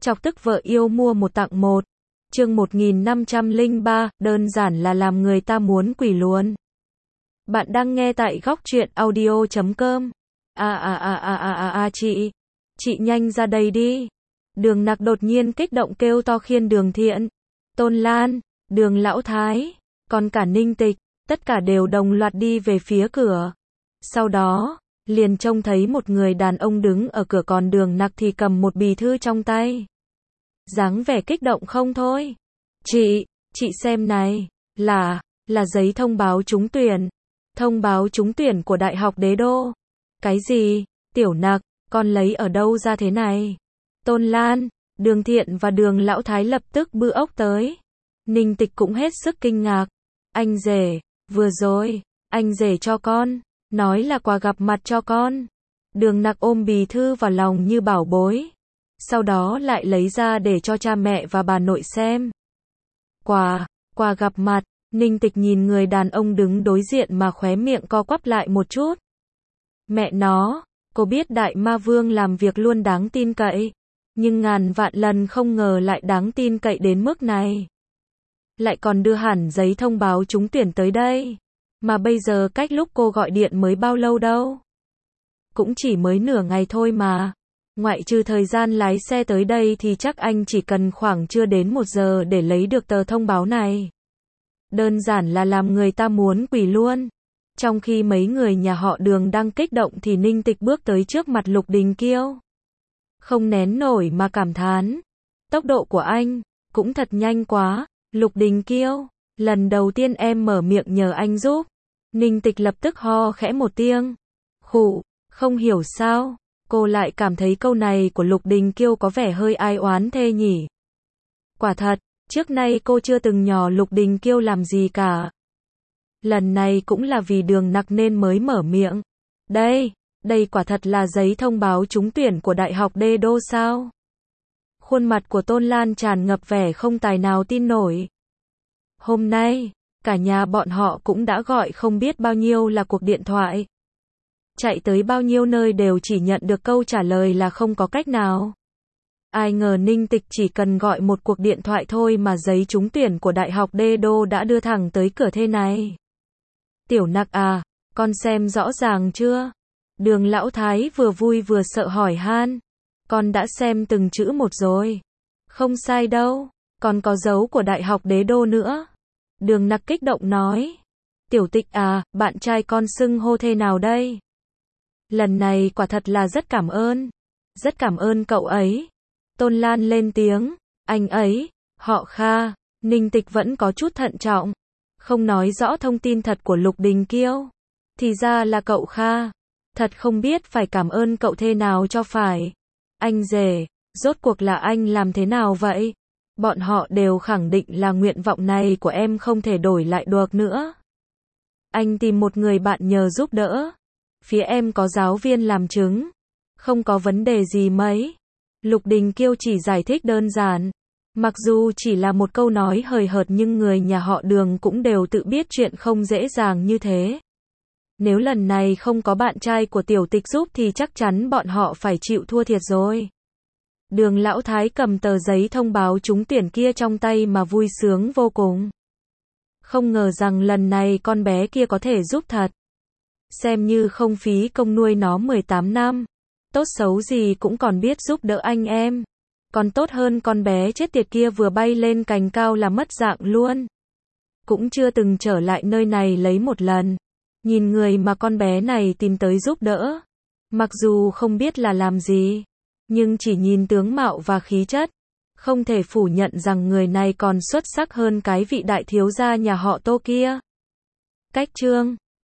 Chọc tức vợ yêu mua một tặng một. Chương 1503, đơn giản là làm người ta muốn quỳ luôn. Bạn đang nghe tại góc truyện audio.com. Chị nhanh ra đây đi. Đường Nặc đột nhiên kích động kêu to khiên Đường Thiện, Tôn Lan, Đường Lão Thái, còn cả Ninh Tịch, tất cả đều đồng loạt đi về phía cửa. Sau đó, liền trông thấy một người đàn ông đứng ở cửa, còn Đường Nặc thì cầm một bì thư trong tay. Dáng vẻ kích động không thôi. Chị xem này, là giấy thông báo trúng tuyển. Thông báo trúng tuyển của Đại học Đế Đô. Cái gì? Tiểu Nặc, con lấy ở đâu ra thế này? Tôn Lan, Đường Thiện và Đường Lão Thái lập tức bư ốc tới. Ninh Tịch cũng hết sức kinh ngạc. Anh rể, vừa rồi, anh rể cho con, nói là quà gặp mặt cho con. Đường Nặc ôm bì thư vào lòng như bảo bối. Sau đó lại lấy ra để cho cha mẹ và bà nội xem. Quà gặp mặt. Ninh Tịch nhìn người đàn ông đứng đối diện mà khóe miệng co quắp lại một chút. Mẹ nó, cô biết Đại Ma Vương làm việc luôn đáng tin cậy, nhưng ngàn vạn lần không ngờ lại đáng tin cậy đến mức này. Lại còn đưa hẳn giấy thông báo trúng tuyển tới đây. Mà bây giờ cách lúc cô gọi điện mới bao lâu đâu? Cũng chỉ mới nửa ngày thôi mà. Ngoại trừ thời gian lái xe tới đây thì chắc anh chỉ cần khoảng chưa đến 1 giờ để lấy được tờ thông báo này. Đơn giản là làm người ta muốn quỳ luôn. Trong khi mấy người nhà họ Đường đang kích động thì Ninh Tịch bước tới trước mặt Lục Đình Kiêu. Không nén nổi mà cảm thán. Tốc độ của anh cũng thật nhanh quá. Lục Đình Kiêu, lần đầu tiên em mở miệng nhờ anh giúp. Ninh Tịch lập tức ho khẽ một tiếng. Khụ, không hiểu sao, cô lại cảm thấy câu này của Lục Đình Kiêu có vẻ hơi ai oán thê nhỉ. Quả thật, trước nay cô chưa từng nhờ Lục Đình Kiêu làm gì cả. Lần này cũng là vì Đường Nặc nên mới mở miệng. Đây quả thật là giấy thông báo trúng tuyển của Đại học Đế Đô sao? Khuôn mặt của Tôn Lan tràn ngập vẻ không tài nào tin nổi. Hôm nay, cả nhà bọn họ cũng đã gọi không biết bao nhiêu là cuộc điện thoại. Chạy tới bao nhiêu nơi đều chỉ nhận được câu trả lời là không có cách nào. Ai ngờ Ninh Tịch chỉ cần gọi một cuộc điện thoại thôi mà giấy trúng tuyển của Đại học Đế Đô đã đưa thẳng tới cửa thế này. Tiểu Nặc à, con xem rõ ràng chưa? Đường Lão Thái vừa vui vừa sợ hỏi han. Con đã xem từng chữ một rồi. Không sai đâu, còn có dấu của Đại học Đế Đô nữa. Đường Nặc kích động nói. Tiểu Tịch à, bạn trai con xưng hô thế nào đây? Lần này quả thật là rất cảm ơn. Rất cảm ơn cậu ấy. Tôn Lan lên tiếng. Anh ấy, họ Kha. Ninh Tịch vẫn có chút thận trọng. Không nói rõ thông tin thật của Lục Đình Kiêu. Thì ra là cậu Kha. Thật không biết phải cảm ơn cậu thế nào cho phải. Anh rể, rốt cuộc là anh làm thế nào vậy? Bọn họ đều khẳng định là nguyện vọng này của em không thể đổi lại được nữa. Anh tìm một người bạn nhờ giúp đỡ. Phía em có giáo viên làm chứng. Không có vấn đề gì mấy. Lục Đình Kiêu chỉ giải thích đơn giản. Mặc dù chỉ là một câu nói hời hợt nhưng người nhà họ Đường cũng đều tự biết chuyện không dễ dàng như thế. Nếu lần này không có bạn trai của Tiểu Tịch giúp thì chắc chắn bọn họ phải chịu thua thiệt rồi. Đường Lão Thái cầm tờ giấy thông báo trúng tuyển kia trong tay mà vui sướng vô cùng. Không ngờ rằng lần này con bé kia có thể giúp thật. Xem như không phí công nuôi nó 18 năm. Tốt xấu gì cũng còn biết giúp đỡ anh em. Còn tốt hơn con bé chết tiệt kia vừa bay lên cành cao là mất dạng luôn. Cũng chưa từng trở lại nơi này lấy một lần. Nhìn người mà con bé này tìm tới giúp đỡ. Mặc dù không biết là làm gì. Nhưng chỉ nhìn tướng mạo và khí chất. Không thể phủ nhận rằng người này còn xuất sắc hơn cái vị đại thiếu gia nhà họ Tô kia. Cách chương